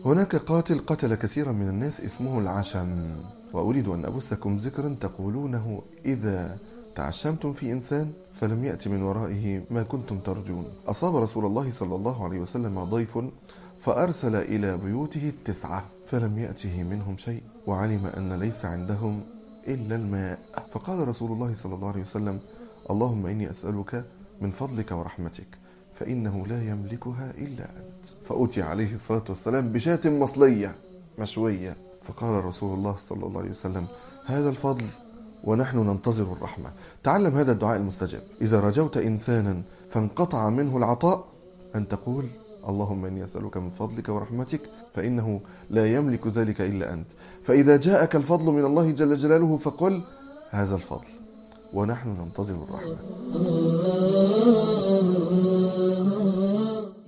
هناك قاتل قتل كثيرا من الناس اسمه العشم، وأريد أن أبثكم ذكرا تقولونه إذا تعشمتم في إنسان فلم يأتي من ورائه ما كنتم ترجون. أصاب رسول الله صلى الله عليه وسلم ضيف فأرسل إلى بيوته 9 فلم يأته منهم شيء، وعلم أن ليس عندهم إلا الماء، فقال رسول الله صلى الله عليه وسلم: اللهم إني أسألك من فضلك ورحمتك فإنه لا يملكها إلا أنت. فأتي عليه الصلاة والسلام بشاة مصلية مشوية، فقال رسول الله صلى الله عليه وسلم: هذا الفضل ونحن ننتظر الرحمة. تعلم هذا الدعاء المستجاب: إذا رجوت إنسانا فانقطع منه العطاء أن تقول: اللهم إني أسألك من فضلك ورحمتك فإنه لا يملك ذلك إلا أنت. فإذا جاءك الفضل من الله جل جلاله فقل: هذا الفضل ونحن ننتظر الرحمة.